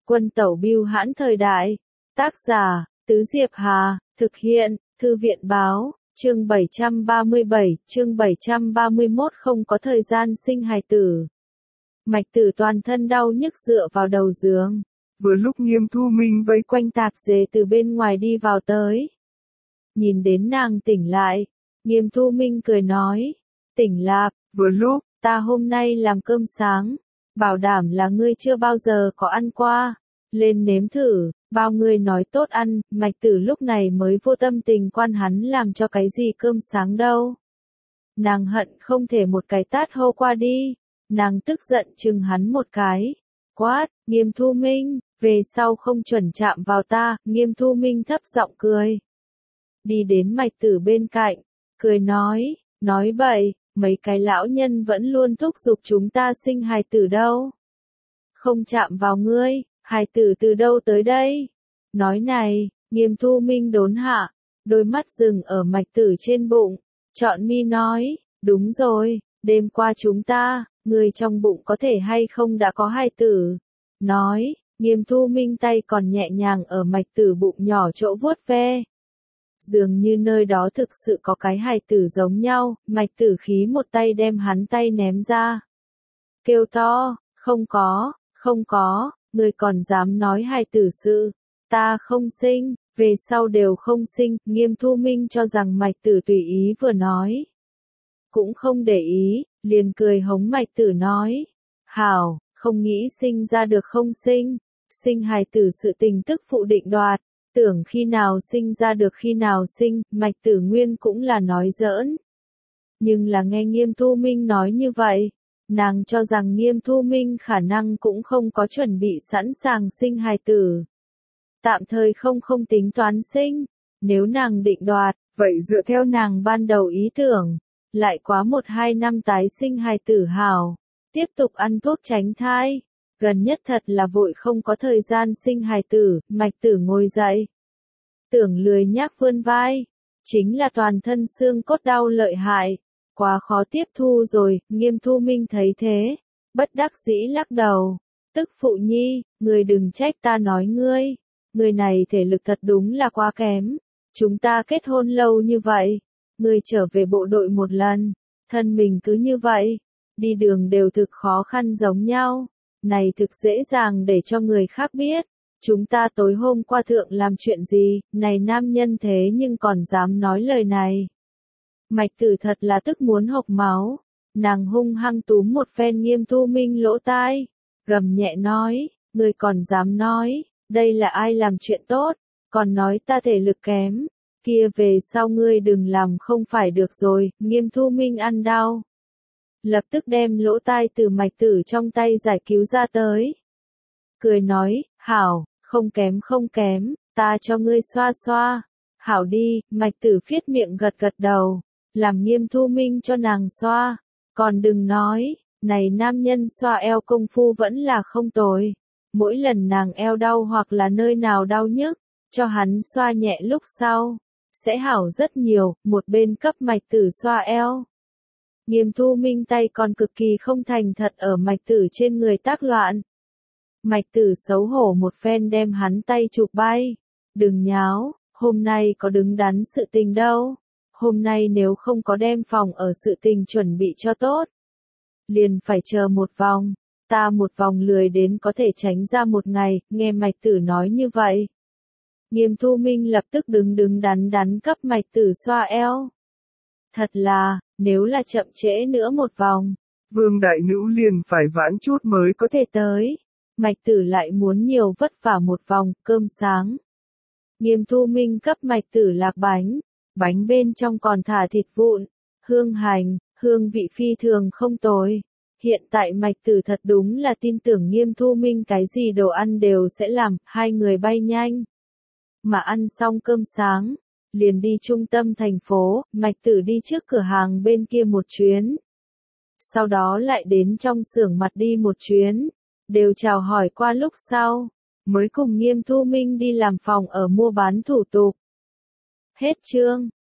Quân tẩu bưu hãn thời đại. Tác giả, Tứ Diệp Hà, thực hiện, Thư viện báo, chương 737, chương 731 không có thời gian sinh hài tử. Mạch Tử toàn thân đau nhức dựa vào đầu giường. Vừa lúc Nghiêm Thu Minh vây quanh tạp dề từ bên ngoài đi vào tới. Nhìn đến nàng tỉnh lại, Nghiêm Thu Minh cười nói, tỉnh lạp, vừa lúc, ta hôm nay làm cơm sáng, bảo đảm là ngươi chưa bao giờ có ăn qua, lên nếm thử, bao ngươi nói tốt ăn, Mạch Tử lúc này mới vô tâm tình quan hắn làm cho cái gì cơm sáng đâu. Nàng hận không thể một cái tát hô qua đi, nàng tức giận chừng hắn một cái, quát, Nghiêm Thu Minh, về sau không chuẩn chạm vào ta, Nghiêm Thu Minh thấp giọng cười. Đi đến Mạch Tử bên cạnh, cười nói bậy, mấy cái lão nhân vẫn luôn thúc giục chúng ta sinh hài tử đâu. Không chạm vào ngươi, hài tử từ đâu tới đây? Nói này, Nghiêm Thu Minh đốn hạ, đôi mắt dừng ở Mạch Tử trên bụng, chọn mi nói, đúng rồi, đêm qua chúng ta, người trong bụng có thể hay không đã có hài tử. Nói, Nghiêm Thu Minh tay còn nhẹ nhàng ở Mạch Tử bụng nhỏ chỗ vuốt ve. Dường như nơi đó thực sự có cái hài tử giống nhau, Mạch Tử khí một tay đem hắn tay ném ra. Kêu to, không có, người còn dám nói hài tử sự, ta không sinh, về sau đều không sinh, Nghiêm Thu Minh cho rằng Mạch Tử tùy ý vừa nói. Cũng không để ý, liền cười hống Mạch Tử nói, hảo, không nghĩ sinh ra được không sinh hài tử sự tình tức phụ định đoạt. Tưởng khi nào sinh ra được khi nào sinh, Mạch Tử nguyên cũng là nói giỡn. Nhưng là nghe Nghiêm Thu Minh nói như vậy, nàng cho rằng Nghiêm Thu Minh khả năng cũng không có chuẩn bị sẵn sàng sinh hài tử. Tạm thời không tính toán sinh, nếu nàng định đoạt, vậy dựa theo nàng ban đầu ý tưởng, lại quá 1-2 năm tái sinh hài tử hào, tiếp tục ăn thuốc tránh thai. Gần nhất thật là vội không có thời gian sinh hài tử, Mạch Tử ngồi dậy. Tưởng lười nhác vươn vai, chính là toàn thân xương cốt đau lợi hại, quá khó tiếp thu rồi, Nghiêm Thu Minh thấy thế, bất đắc dĩ lắc đầu, tức phụ nhi, người đừng trách ta nói ngươi, người này thể lực thật đúng là quá kém, chúng ta kết hôn lâu như vậy, người trở về bộ đội một lần, thân mình cứ như vậy, đi đường đều thực khó khăn giống nhau. Này thực dễ dàng để cho người khác biết, chúng ta tối hôm qua thượng làm chuyện gì, này nam nhân thế nhưng còn dám nói lời này. Mạch Tử thật là tức muốn hộc máu, nàng hung hăng túm một phen Nghiêm Thu Minh lỗ tai, gầm nhẹ nói, người còn dám nói, đây là ai làm chuyện tốt, còn nói ta thể lực kém, kia về sau ngươi đừng làm không phải được rồi, Nghiêm Thu Minh ăn đau. Lập tức đem lỗ tai từ Mạch Tử trong tay giải cứu ra tới. Cười nói, hảo, không kém, ta cho ngươi xoa xoa. Hảo đi, Mạch Tử phiết miệng gật đầu, làm Nghiêm Thu Minh cho nàng xoa. Còn đừng nói, này nam nhân xoa eo công phu vẫn là không tồi. Mỗi lần nàng eo đau hoặc là nơi nào đau nhức, cho hắn xoa nhẹ lúc sau, sẽ hảo rất nhiều, một bên cấp Mạch Tử xoa eo. Nghiêm Thu Minh tay còn cực kỳ không thành thật ở Mạch Tử trên người tác loạn. Mạch Tử xấu hổ một phen đem hắn tay chụp bay. Đừng nháo, hôm nay có đứng đắn sự tình đâu. Hôm nay nếu không có đem phòng ở sự tình chuẩn bị cho tốt, liền phải chờ một vòng. Ta một vòng lười đến có thể tránh ra một ngày, nghe Mạch Tử nói như vậy. Nghiêm Thu Minh lập tức đứng đắn cấp Mạch Tử xoa eo. Thật là, nếu là chậm trễ nữa một vòng, Vương đại nữ liền phải vãn chút mới có thể tới. Mạch Tử lại muốn nhiều vất vả một vòng, cơm sáng. Nghiêm Thu Minh cấp Mạch Tử lạc bánh bên trong còn thả thịt vụn, hương hành, hương vị phi thường không tồi. Hiện tại Mạch Tử thật đúng là tin tưởng Nghiêm Thu Minh cái gì đồ ăn đều sẽ làm, hai người bay nhanh. Mà ăn xong cơm sáng, liền đi trung tâm thành phố, Mạch Tử đi trước cửa hàng bên kia một chuyến. Sau đó lại đến trong xưởng mặt đi một chuyến, đều chào hỏi qua lúc sau, mới cùng Nghiêm Thu Minh đi làm phòng ở mua bán thủ tục. Hết chương.